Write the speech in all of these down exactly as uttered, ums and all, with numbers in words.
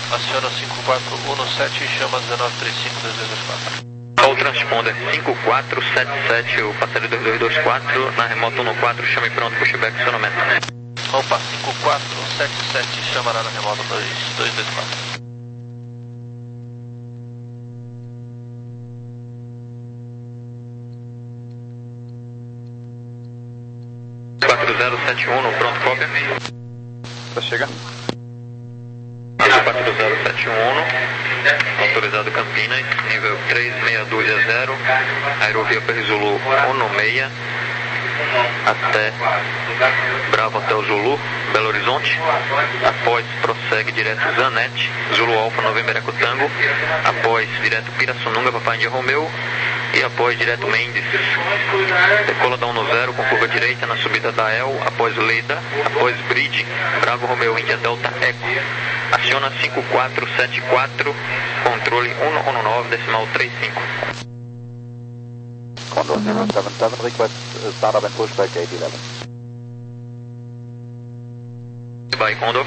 Aciona cinco quatro um sete e chama dezenove trinta e cinco dois dois dois quatro. Qual o transponder cinco quatro sete sete, o passageiro dois dois dois quatro, na remota um quatro, chame pronto, pushback, acionamento. Opa, cinco quatro sete sete, chama lá na remota dois dois dois quatro. quatro zero sete um, pronto, cópia. Tá chegando. quatro zero sete um, autorizado Campinas, nível três seis dois zero, aerovia para Zulu um seis, até Bravo Hotel Zulu, Belo Horizonte. Após prossegue direto Zanetti, Zulu Alfa November Eco Tango. Após direto Pirassununga, Papai India Romeu. E após direto Mendes, decola da um zero com curva direita na subida da El, após Leda, após Bridge, Bravo Romeo India Delta Eco. Aciona cinco quatro sete quatro, controle um um nove, decimal trinta e cinco. Condor zero sete sete, request startup and pushback gate eleven. Vai, Condor.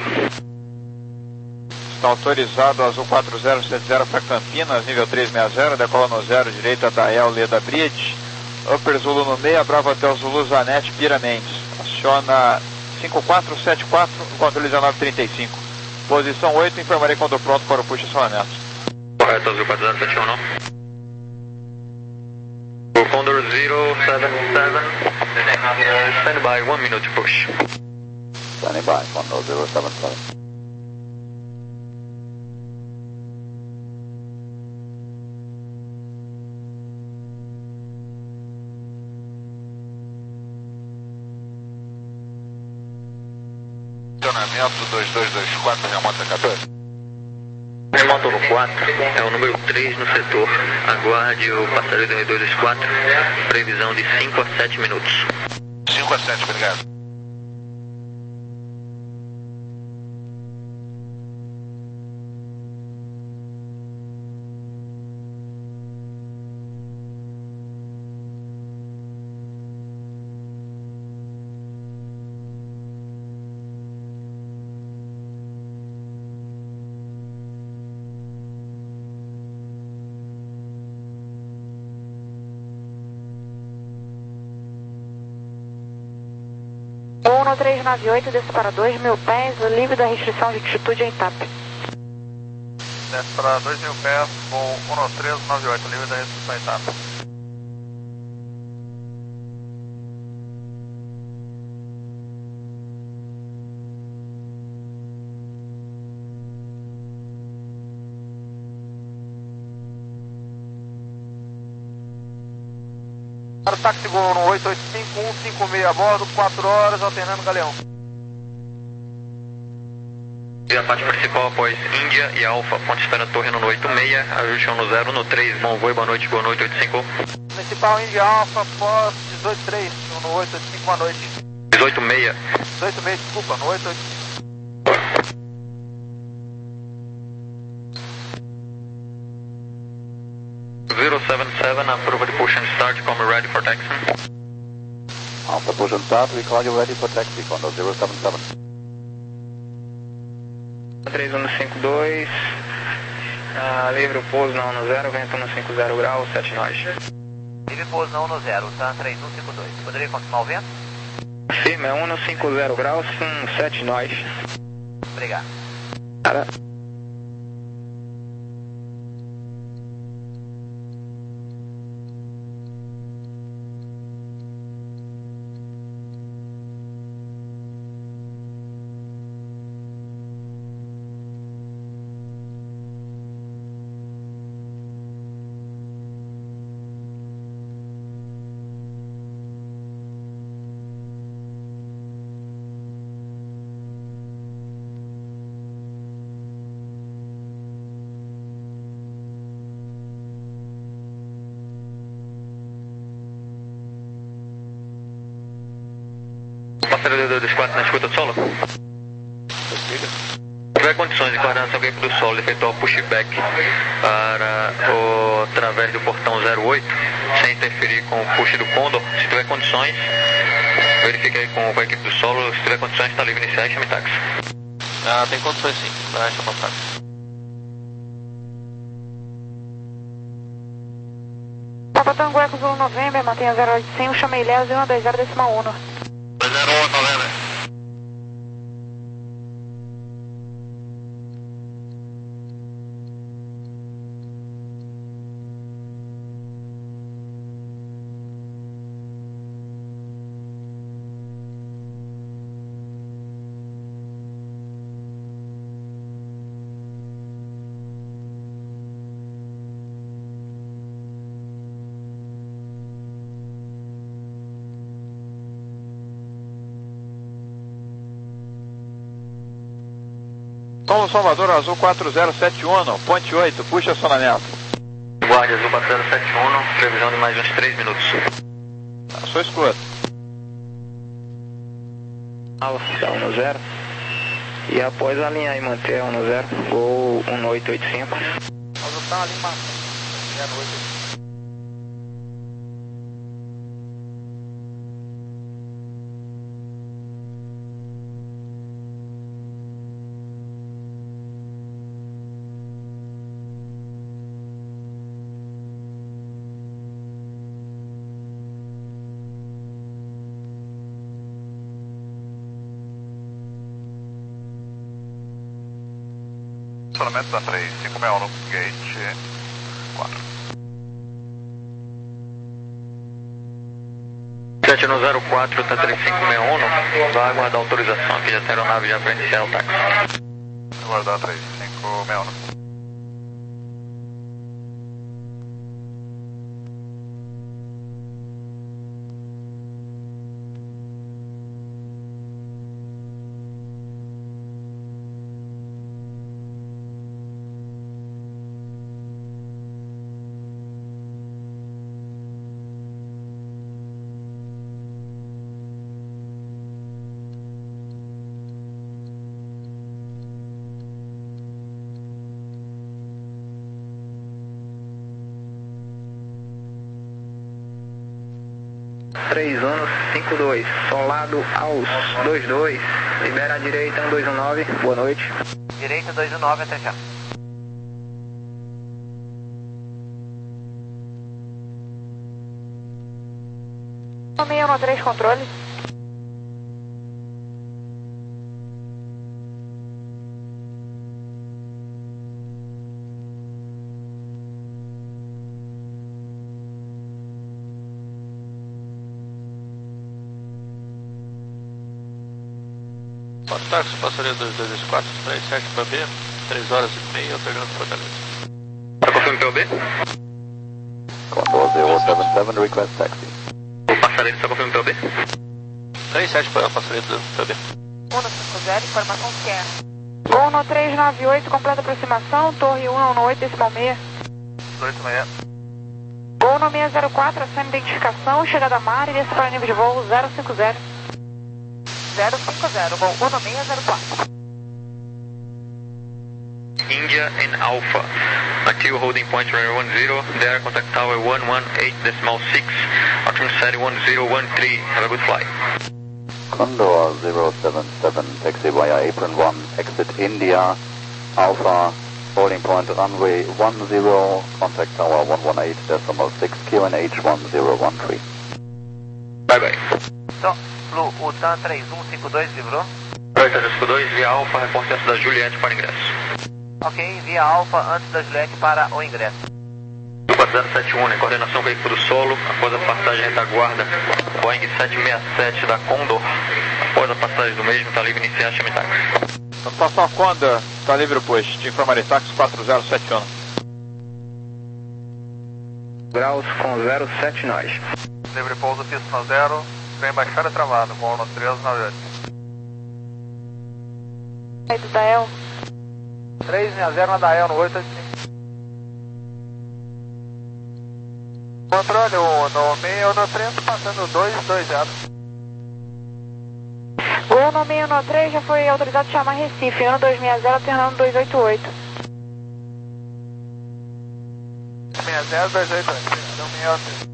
Está autorizado Azul quatro zero sete zero para Campinas, nível três seis zero, decola no zero, direita da El, Leda Bridge, Upper Zulu no meia, Bravo Hotel Zulu, Zanetti, Pira Mendes. Aciona cinco quatro sete quatro, controle dezenove trinta e cinco. Posição oito, informarei quando pronto para o push acionamento. Correto, Azul quatro zero sete um, não? Condor zero sete sete, stand by, one minute push. Standing by, Condor zero sete sete. Acionamento dois dois dois quatro, remota catorze. Remota no quatro, é o número três no setor. Aguarde o passageiro dois dois dois quatro, previsão de cinco a sete minutos. cinco a sete, obrigado. um três nove oito, desce para dois mil pés, livre da restrição de altitude em T A P. Desce para dois mil pés, voo um três nove oito, livre da restrição em T A P. Para o táxi Gol no oito oito cinco um cinco seis a bordo, quatro horas, alternando Galeão. E a parte principal após Índia e Alfa, ponte espera torre no oito seis, ajuste no zero no três, bom voo, boa noite, boa noite, oito cinco. Principal Índia Alfa, pós dezoito três, no oito oito cinco, boa noite. dezoito seis. dezoito seis, desculpa, no oito oito cinco. zero sete sete, approve the push and start, come ready for taxi. After push and start, we call you ready for taxi, Condor zero sete sete. três um cinco dois, uh, livre o pouso na um zero, vento no cinco zero graus, sete nós. Livre pouso na um zero, tá três um cinco dois. Poderia confirmar o vento? Firme, é um no cinco zero graus, um sete nós. Obrigado. Cara. Passageiro dois dois quatro na escuta do solo. Se tiver condições de coordenação com a equipe do solo, efetuar o pushback para o, através do portão zero oito, sem interferir com o push do Condor. Se tiver condições, verifique aí com, com a equipe do solo. Se tiver condições, está livre iniciar e chame táxi. Ah, tem condições sim, vai chamar táxi. Tango Eco Zulu November, mantenha zero oito cem, chama Ilhéus e um dois zero decimal um. zero um November. Paulo Salvador, Azul quatro zero sete um, ponte oito, puxa acionamento. Guarda Azul quatro zero sete um, previsão de mais uns três minutos. A sua escuta. Alfa, um zero. E após alinhar e manter um zero, voo um oito oito cinco. Azul tá ali, mano. zero oito. Estacionamento da três cinco seis um no gate quatro. sete um zero quatro, tá três cinco seis um, vai aguardar autorização aqui da aeronave já para iniciar o táxi. Aguardar três cinco seis um. três um cinco dois, solado aos dois dois, libera a direita um dois um nove, boa noite. Direita dois um nove, até já. seis um três, controle. Táxi, passaria dois dois quatro, três sete para B, três horas e meia, pegando Fortaleza. Tá confirmando P O B? Condor zero sete sete, request taxi. O passareiro está confirmando P O B? três sete para passaria do P B. um cinco zero, informação Sierra. Gol no três nove oito, completa aproximação, torre um no oito, decimal seis. oito seis. Gol no seis zero quatro, acena identificação, chegada a mar e desce para nível de voo zero cinco zero. zero cinco zero, gol um no seis zero quatro. India and Alpha. Active holding point runway one zero, there contact tower one one eight decimal six, altitude set one zero one three, have a good flight. Condor zero seven seven, taxi via apron one, exit India, Alpha, holding point runway one zero, contact tower one one eight decimal six, Q N H one zero one three. Bye bye. Então, Flu, o TAM três um cinco dois livrou. três um cinco dois, via Alpha, reporte antes da Juliette para ingresso. Ok, via Alfa antes da Juliette para o ingresso. quatro zero sete um, em coordenação veículo solo, após a passagem retaguarda, Boeing sete seis sete da Condor, após a passagem do mesmo, está livre iniciar, chame táxi. Satisfação Condor, está livre o push, te informarei, táxi quatro zero sete um. Graus com zero sete nós. Livre pouso, pista zero, vem baixada travado, voo no três nove oito. Aí do Dael. três seis zero na Dael no oito oito cinco. Controle um no meio no três, passando dois dois zero. O um no seis um três já foi autorizado a chamar Recife, ano dois seis zero, alternando dois oito oito. seis zero dois oito oito.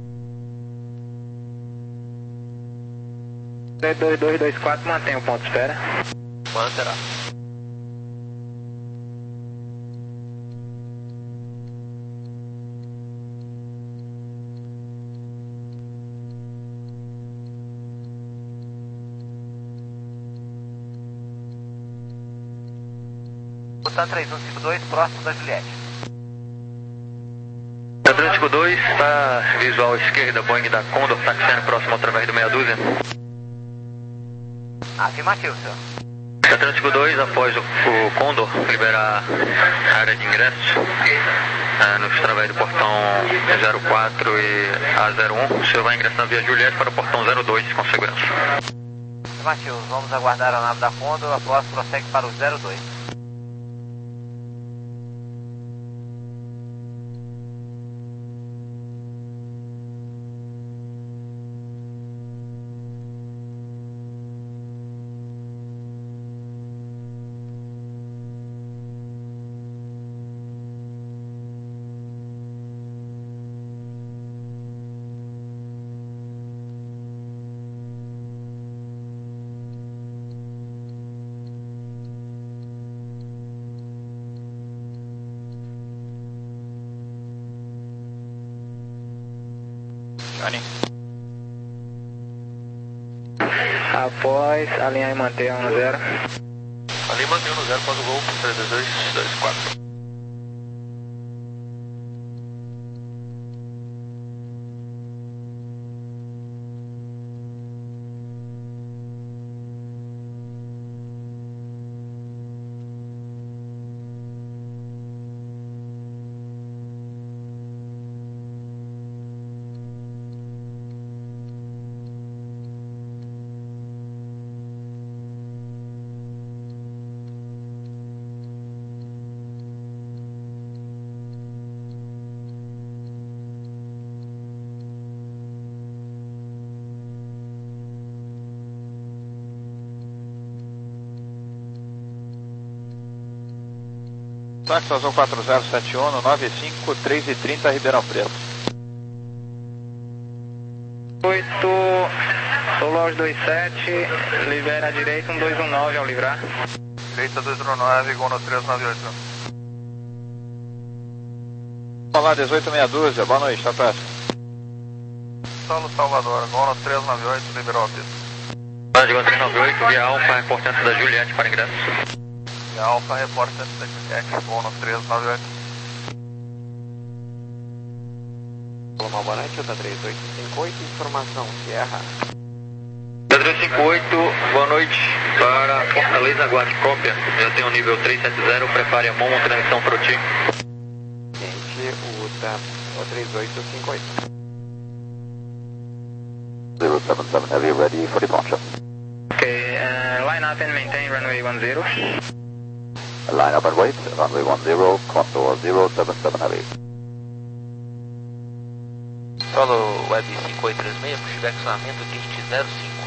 dois dois dois quatro, mantém o ponto de espera. Manterá. TAM três um cinco dois, próximo da Juliette. TAM três um cinco dois, está visual esquerda, Boeing da Condor, taxiando próximo através do meia dúzia. Afirmativo, senhor. TAM três um cinco dois, após o, o Condor liberar a área de ingresso, é, nos através do portão zero quatro e A zero um, o senhor vai ingressar via Juliette para o portão zero dois com segurança. Afirmativo, vamos aguardar a nave da Condor, após prossegue para o zero dois. Johnny. Após alinhar e manter um zero. Ali mantém no zero após o gol, três dois dois, dois quatro. Táxi Azul quatro zero sete um, nove cinco três e trinta, Ribeirão Preto. oito, solo aos dois sete, libera a direita, um dois um nove ao livrar. Direita dois um nove, gol no três nove oito. Olá, dezoito meia dúzia, boa noite, tá táxi. Solo Salvador, gol no três nove oito, liberou a pista. Código três nove oito, via Alfa, reportante da Juliette para ingresso. Via Alfa, reportante da Juliette, gol no três nove oito. Olá, boa noite, TAM três oito cinco oito, informação, Sierra. TAM três cinco oito, boa noite, para Fortaleza, aguarde cópia. Já tem o nível trezentos e setenta, prepare a mão, transmissão para o time. Gente, o TAM três oito cinco oito. zero seven seven Heavy, ready for departure. Ok, uh, line up and maintain runway one zero. Line up and wait, runway one zero, Condor zero seven seven Heavy. Solo Web cinco oito três seis, pushback acionamento gate zero cinco.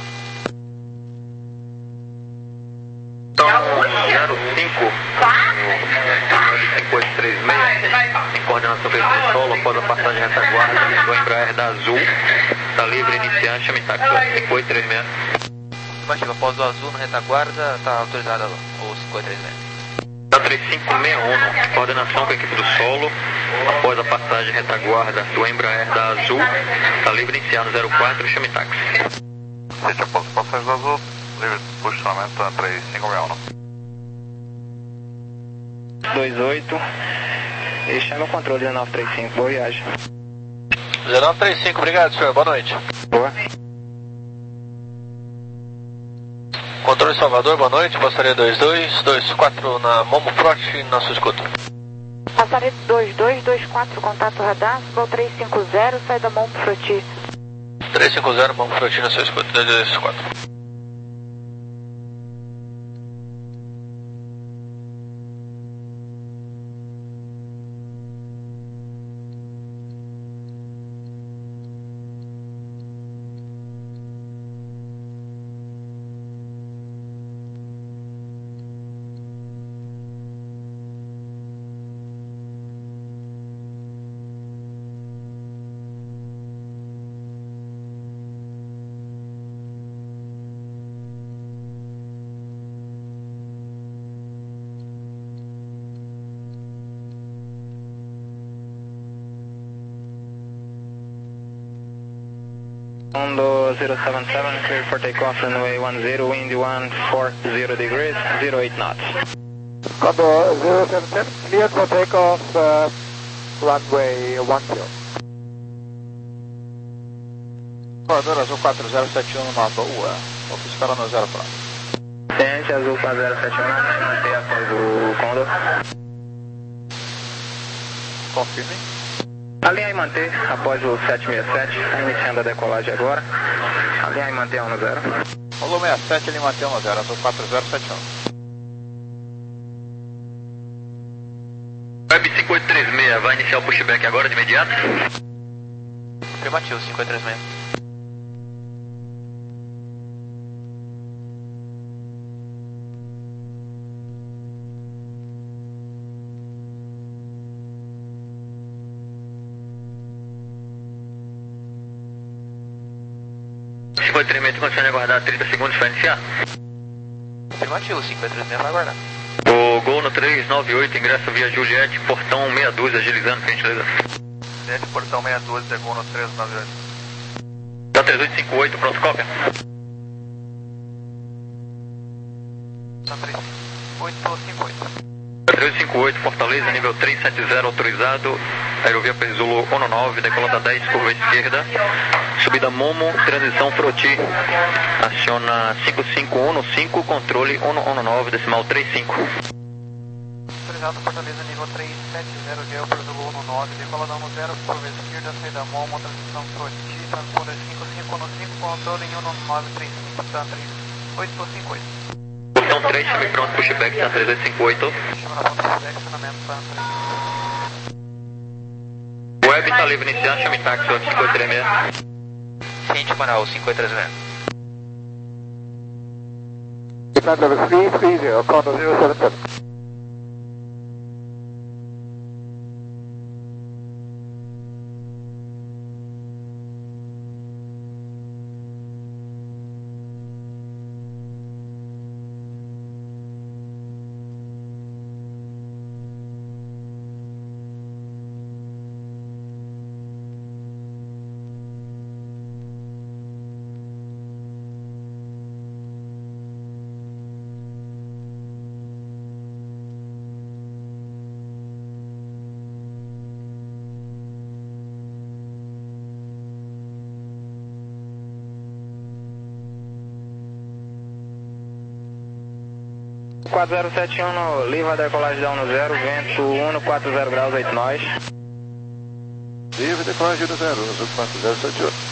Então, zero cinco, cinco oito três seis, em coordenação com esse solo, após a passagem de retaguarda do Embraer da Azul, está livre, iniciar, chame táxi, cinco oito três seis. Afirmativo, após o azul na retaguarda, está autorizado o cinco oito três seis. TAM três cinco seis um, coordenação com a equipe do solo, após a passagem de retaguarda do Embraer da Azul, está livre, iniciar no zero quatro, chame táxi. Sete após a passagem do azul, livre de posicionamento, TAM três cinco seis um. dois oito, e chama o controle dezenove trinta e cinco, boa viagem. dezenove trinta e cinco, obrigado senhor, boa noite. Boa. Controle Salvador, boa noite, passaria dois dois, dois quatro na Momo Frot, na sua escuta. Passaria dois dois dois quatro, contato radar, Gol três cinco zero, sai da Momo Froti. três cinco zero, Momo Frot na sua escuta, dois dois quatro. Condor zero seven seven, clear for takeoff, runway one zero, wind one four zero degrees, zero eight knots. Condor zero seven ten, cleared for takeoff, uh, runway one zero. Voador Azul quatro zero sete um numa boa, vou esperar no zero pronto. Tente Azul quatro zero sete um, manter após o Condor. Confirme. Alinhar e manter após o sete seis sete, está iniciando a decolagem agora. Alinhar e manter um no zero. Rolou sessenta e sete, ele mantém um zero, Azul quatro zero sete um. Web cinco oito três seis, vai iniciar o pushback agora de imediato? Afirmativo, cinco oito três seis. cinco oito três seis, tem condição de aguardar trinta segundos para iniciar? Afirmativo, cinco oito três seis vai aguardar. O Gol no três nove oito, ingresso via Juliette, portão meia dúzia, agilizando, por gentileza. Juliette, portão meia dúzia, Gol no três nove oito. Tá três oito cinco oito, pronto, cópia. Tá três oito cinco oito. três oito cinco oito, Fortaleza, nível trezentos e setenta, autorizado. Aerovia Perzolo um nove, decolada dez, curva esquerda. Subida Momo, transição Froti. Aciona cinco cinco um cinco, controle um nove, decimal trinta e cinco. Autorizado Fortaleza, nível trezentos e setenta, gel Perzolo um nove, decolada um zero, curva esquerda, saída Momo, transição Froti, transponder cinco cinco um cinco, controle em um nove trinta e cinco, tá três oito cinco oito. Portão três, chame pronto, pushback, tá três oito cinco oito. Chama na ponta pushback, acionamento, tá três. Web tá livre iniciar, chame táxi, Web cinco oito três seis. Ciente Manaus, cinco oito três seis. Flight level three three zero, Condor zero seven seven. quatro zero sete um no livre a decolagem da um zero, vento um no quatro zero graus, oito nós. Livre decolagem do zero, Azul quatro zero sete um.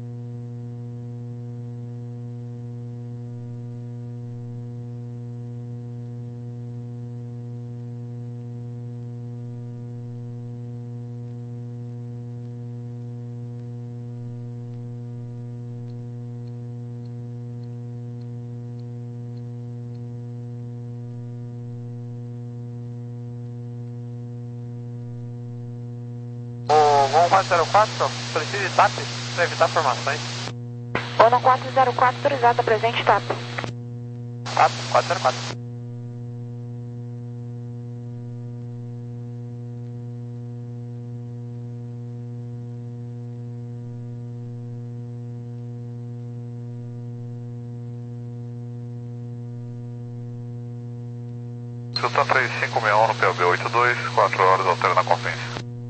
Gol quatro zero quatro, solicite de T A P para evitar formações. Ono quatro zero quatro, autorizado, presente T A P. T A P quatro zero quatro. Sultan três cinco seis um no P O B oito dois, quatro horas, altera na conferência.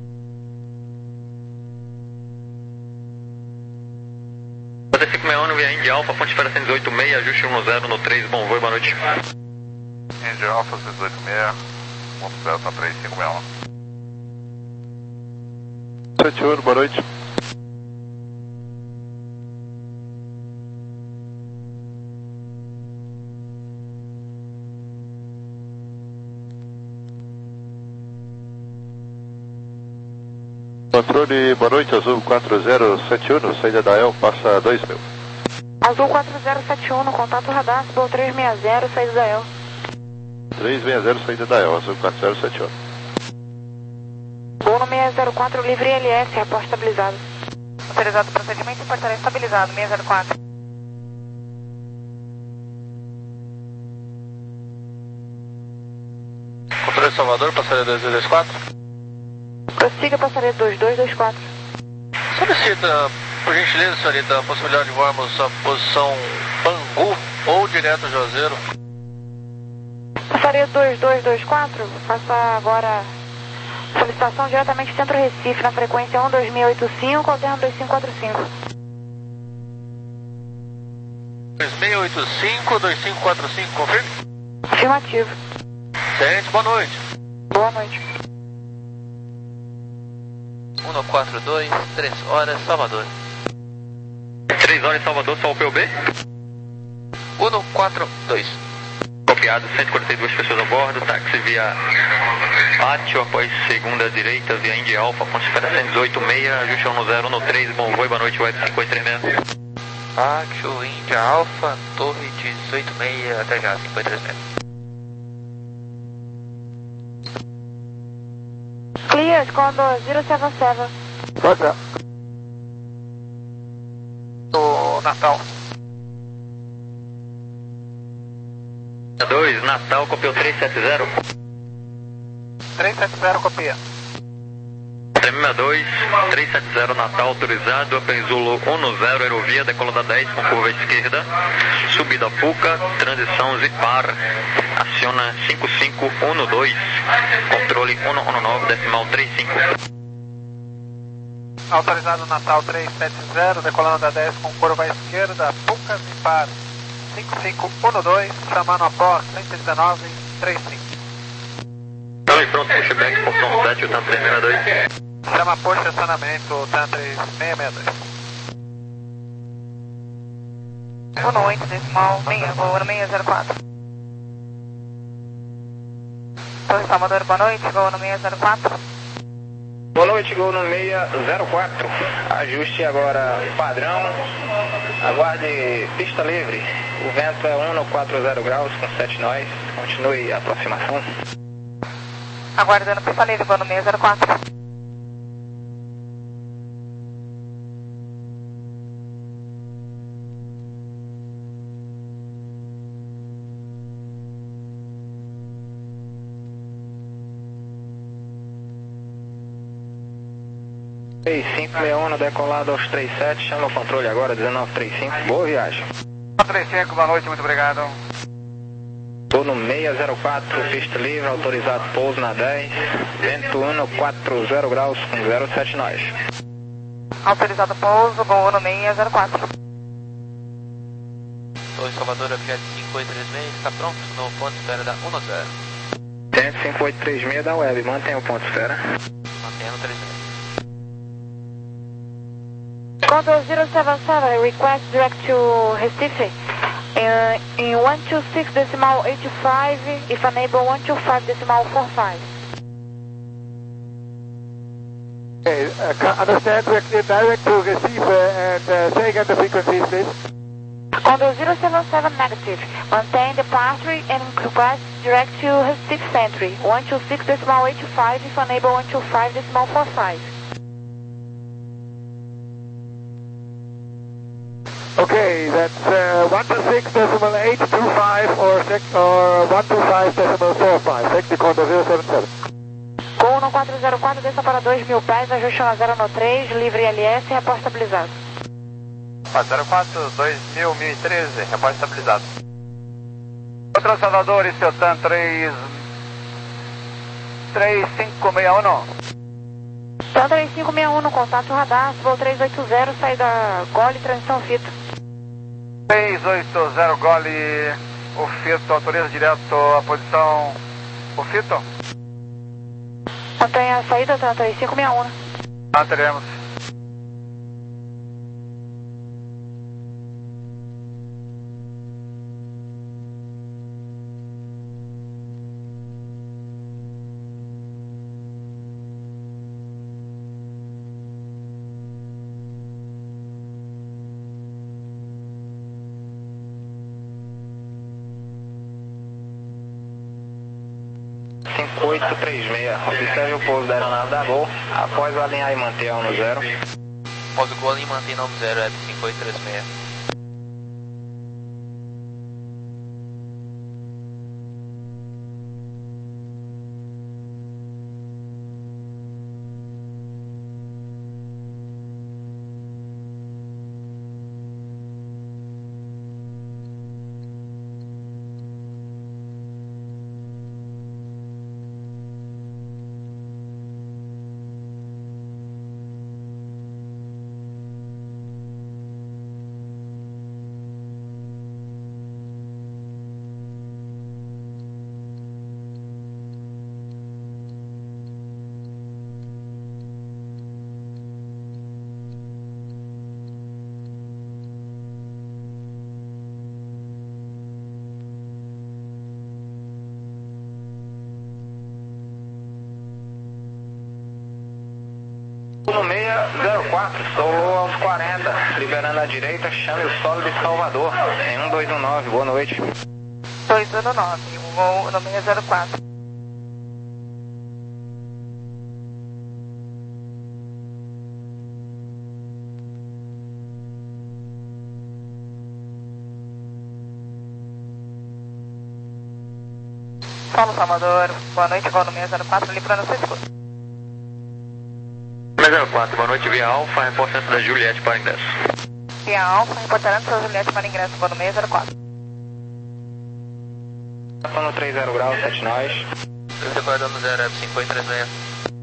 cinco seis um, via Indy Alpha, fonte espera cento e dezoito seis, ajuste um zero no três, bom voo, boa noite. Indy Alpha cento e dezoito seis, ponto zero, tá três cinco seis um. sete um, boa noite. Controle, boa noite, Azul quatro zero sete um, saída da E L, passa dois mil. Azul quatro zero sete um, no contato radar, Cibol três seis zero, saída da E L. três seis zero, saída da E L, Azul quatro zero sete um. Gol no seis zero quatro, livre L S, reporte estabilizado. Autorizado o procedimento e portaria estabilizado, seis zero quatro. Controle Salvador, passaria dois dois dois quatro. Prossiga, passaria dois dois dois quatro. Solicita, por gentileza, senhorita, a possibilidade de voarmos a posição Bangu ou direto Juazeiro. Passaria dois dois dois quatro, faça agora solicitação diretamente Centro Recife, na frequência um dois seis oito cinco, alterno dois cinco quatro cinco. dois seis oito cinco, dois cinco quatro cinco, confirme? Afirmativo. Tenente, boa noite. Boa noite. um quatro dois, três horas, Salvador. três horas em Salvador, só o P U B? um quatro dois. Copiado, cento e quarenta e duas pessoas a bordo, táxi via Pátio, após segunda direita, via Indy Alpha, ponte espera cento e dezoito seis, ajuste um zero um três, bom voo, boa noite, web cinco oito três seis. Pátio, India Alpha, torre dezoito seis, até já, cinco oito três seis. Clear, Condor zero seven seven. Roger. Do Natal. dois, Natal, copiou três sete zero. três sete zero, copia. três seis dois, três sete zero, Natal, autorizado, Apenzulo um zero, aerovia, decolada dez, com curva esquerda, subida Puca, transição Zipar, aciona cinco cinco um dois, controle um um nove, decimal trinta e cinco. Autorizado Natal três sete zero, decolando da dez com curva à esquerda, Pucas e par cinco cinco um dois, chamando a pó cento e dezenove, trinta e cinco. Então, e pronto, pushback, portão sete, o tanto três seis dois. Chama por estacionamento, TAM três seis seis dois. Boa noite, decimal seis, voo no seis zero quatro. Torre Salvador, boa noite, voo no seis zero quatro. Boa noite, Gol no seis zero quatro. Ajuste agora padrão. Aguarde pista livre. O vento é um quatro zero graus com sete nós. Continue a aproximação. Aguardando pista livre, voo no seis zero quatro. três cinco seis um, decolado aos três sete, chama o controle agora, dezenove trinta e cinco, boa viagem. três cinco, boa noite, muito obrigado. Estou no seis zero quatro, pista livre, autorizado pouso na dez, vento um quatro zero graus com zero sete nós. Autorizado pouso, voo no seis zero quatro. Torre Salvador, objeto cinco oito três seis, está pronto no ponto de espera da um zero. Tenente cinco oito três seis da web, mantenha o ponto de espera. Mantenha no três seis. Condor zero seven seven, request direct to Recife. Uh, in one two six decimal eighty-five, if unable one two five decimal forty-five. Okay, uh, ca- understand, we're clear direct to Recife, and uh, say again the frequencies, please. Condor zero seven seven negative. Maintain departure and request direct to Recife Century. one two six decimal eighty-five, if unable one two five decimal forty-five. Okay, that's uh, one two six decimal eight two five or six or one two five decimal four five. Take the Condor zero seven seven. Gol no quatro zero quatro, desça para dois mil pés, ajuste um zero no três, livre L S, repórto estabilizado. quatro zero quatro, dois mil, mil e treze, repórto estabilizado. Outro Salvador e seu TAM três cinco seis um. TAM três cinco seis um, contato radar, voo três oito zero, saída Gole, transição Fito. três oito zero Gole, o Fito, autoriza direto a posição, o Fito? Mantenha a saída, TAM três cinco seis um. Manteremos. cinco oito três seis, observe o pouso da aeronave da Gol, após o alinhar e manter a um zero. Após o gol em mantém nove zero, web cinco oito três seis. No meia zero quatro, solou aos quarenta, liberando a direita, chame o solo de Salvador, em um dois um nove, boa noite. dois um nove, um voo no meia zero quatro. Solo Salvador, boa noite, voo no meia zero quatro, livrando o seu escudo. zero quatro, boa noite, via Alfa, reportante da Juliette para ingresso. Via Alfa, reportando seu Juliette para ingresso, voo no meia zero quatro. Passando três zero graus, sete nós. Você vai dando zero, F cinco oito três seis.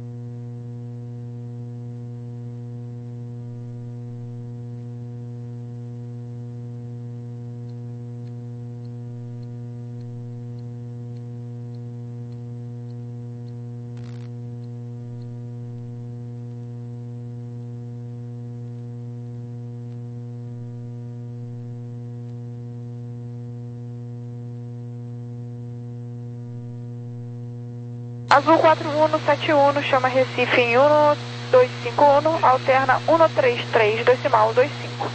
Azul quatro um sete um, chama Recife em um dois cinco um, alterna um três três, decimal dois cinco.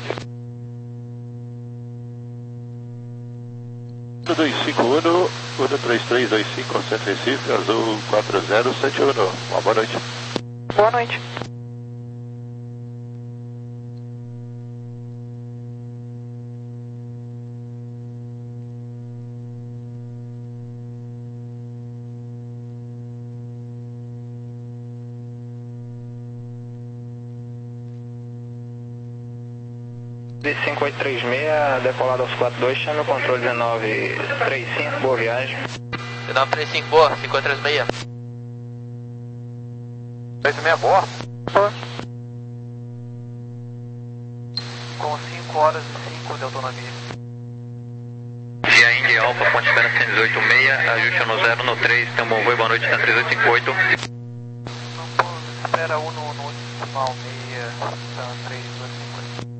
um dois cinco um, um três três dois cinco, Centro Recife, Azul quatro zero sete um. Uma boa noite. Boa noite. cinco oito três seis, decolado aos quatro dois, chame o controle dezenove trinta e cinco, boa viagem. dezenove trinta e cinco, boa, cinco oito três seis. três seis, boa. Boa. Com cinco horas e cinco de autonomia. Via Indy Alfa, ponte espera cento e dezoito seis, ajuste no zero no três, tem um bom voo, boa noite, três oito cinco oito. Espera um no, no decimal meia, três dois cinco oito.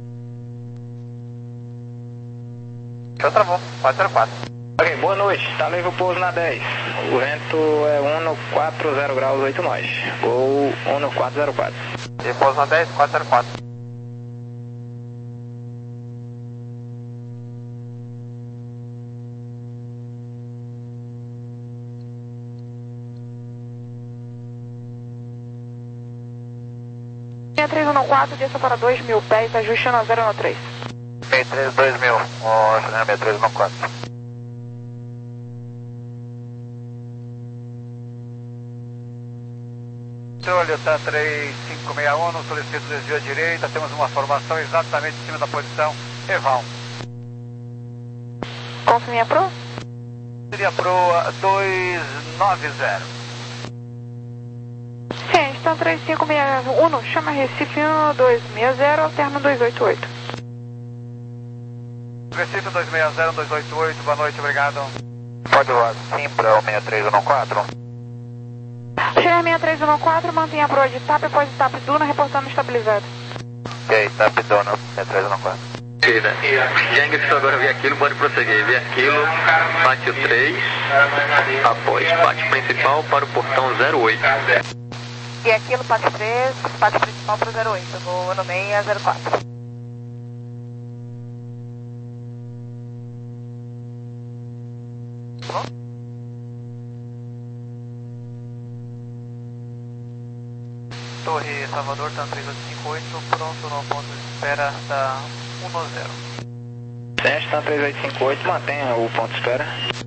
Já travou, quatro zero quatro. Ok, boa noite, tá livre o pouso na dez. O vento é um no quatro zero graus, oito nós. Ou um no quatro zero quatro. E pouso na dez, quatro zero quatro. Linha três um quatro, desça para dois mil pés, ajuste no zero no três. seis três dois mil, seis três um quatro. Controle, tá três cinco seis um, solicito desvio à direita, temos uma formação exatamente em cima da posição Eval. Qual foi minha pro? Seria pro dois nove zero. Sim, estão três cinco seis um, chama Recife um dois seis zero, alterna dois oito oito. Recife dois seis zero, dois oito oito, boa noite, obrigado. Pode voar sim para o seis três um quatro. Chegar seis três um quatro, mantenha a proa de TAP após TAP Duna, reportando estabilizado. Ok, TAP Duna, seis três um quatro. Seguida. Jang ficou agora via quilo, pode prosseguir. Via quilo, pátio três, após pátio principal para o portão zero oito. E aquilo, pátio três, pátio principal para o zero oito, vou no seis zero quatro. Torre Salvador, tá três oito cinco oito, pronto no ponto de espera da um zero. Teste, tá três oito cinco oito, mantenha o ponto de espera.